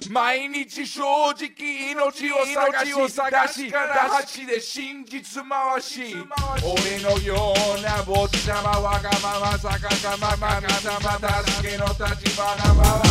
毎日正直命を探しから走で真実回し俺のような坊ちゃまわがままさがまま神様助けの立場が回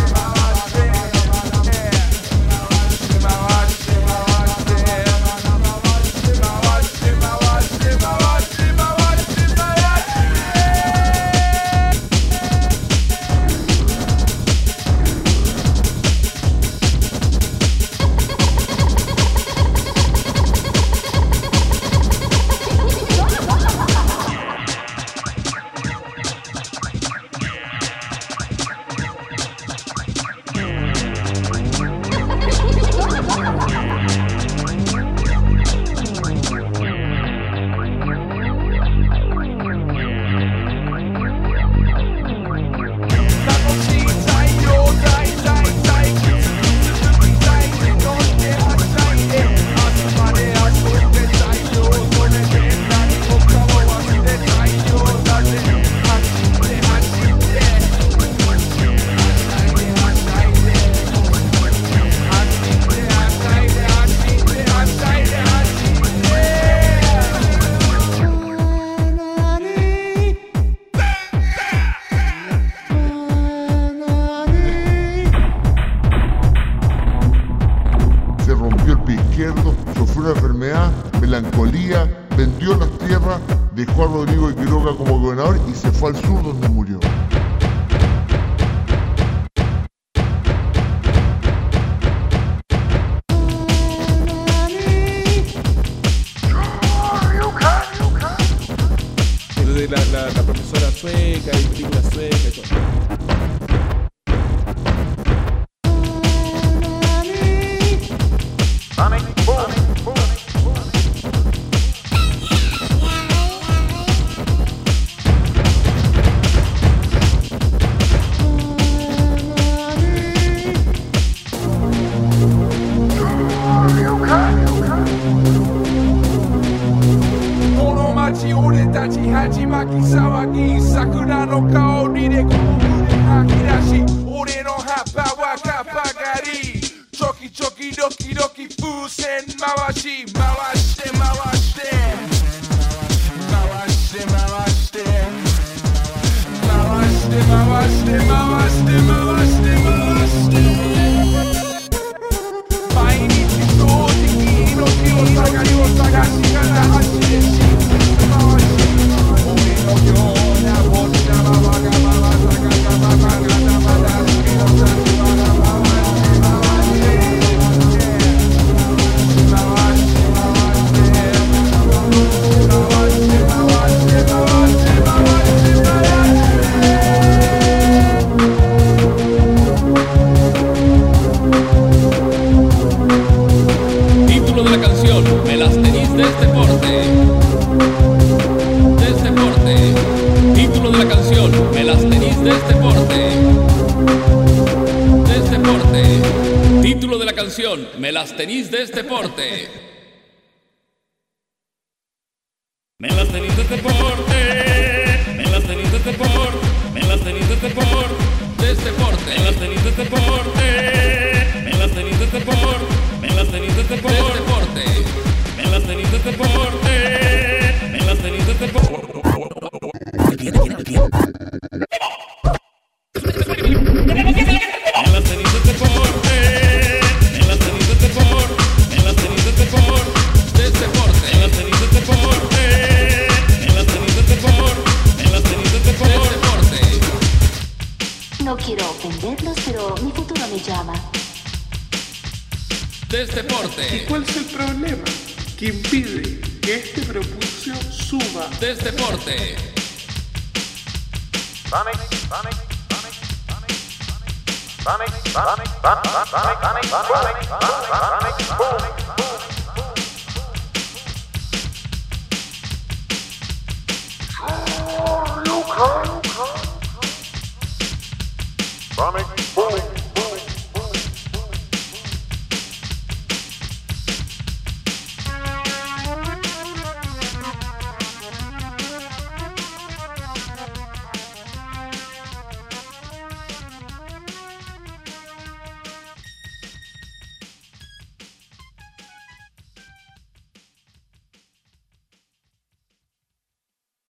sufrió una enfermedad, melancolía, vendió las tierras, dejó a Rodrigo de Quiroga como gobernador y se fue al sur donde murió. La profesora sueca y películas suecas y todo. Me las tenís de este porte. Me las tenís de este porte. Me las tenís de este porte. Me las tenís de este porte. De este porte. Me las tenís de este porte. Me las tenís de este porte. Me las tenís de este porte. Me las tenís de este porte. Me las tenís de este porte. No quiero ofenderlos, pero mi futuro me llama. De este porte. ¿Y cuál es el problema? Que impide que este prepucio suba. De este porte. Vomit.